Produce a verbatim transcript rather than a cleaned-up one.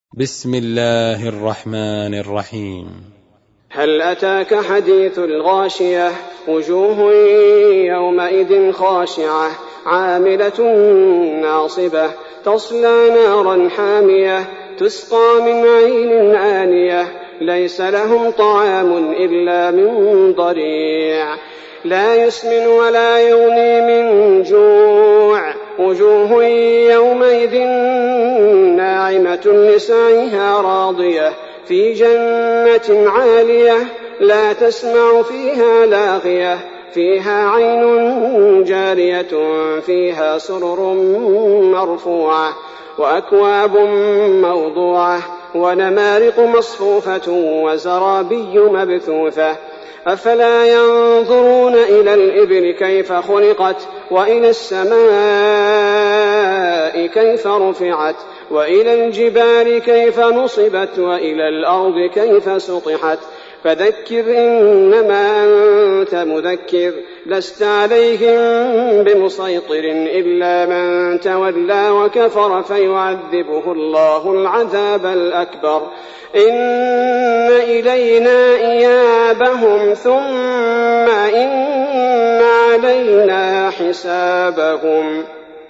بسم الله الرحمن الرحيم. هل أتاك حديث الغاشية؟ وجوه يومئذ خاشعة عاملة ناصبة تصلى نارا حامية تسقى من عين آنية ليس لهم طعام إلا من ضريع لا يسمن ولا يغني من جوع وجوه يومئذ ناعمة لسعيها راضية في جنة عالية لا تسمع فيها لاغية فيها عين جارية فيها سرر مرفوعة وأكواب موضوعة ونمارق مصفوفة وزرابي مبثوثة أفلا ينظرون إلى الإبل كيف خلقت وإلى السماء كيف رفعت وإلى الجبال كيف نصبت وإلى الأرض كيف سطحت فذكر إنما أنت مذكر لست عليهم بمسيطر إلا من تولى وكفر فيعذبه الله العذاب الأكبر إن إلينا إيابهم ثم إن علينا حسابهم.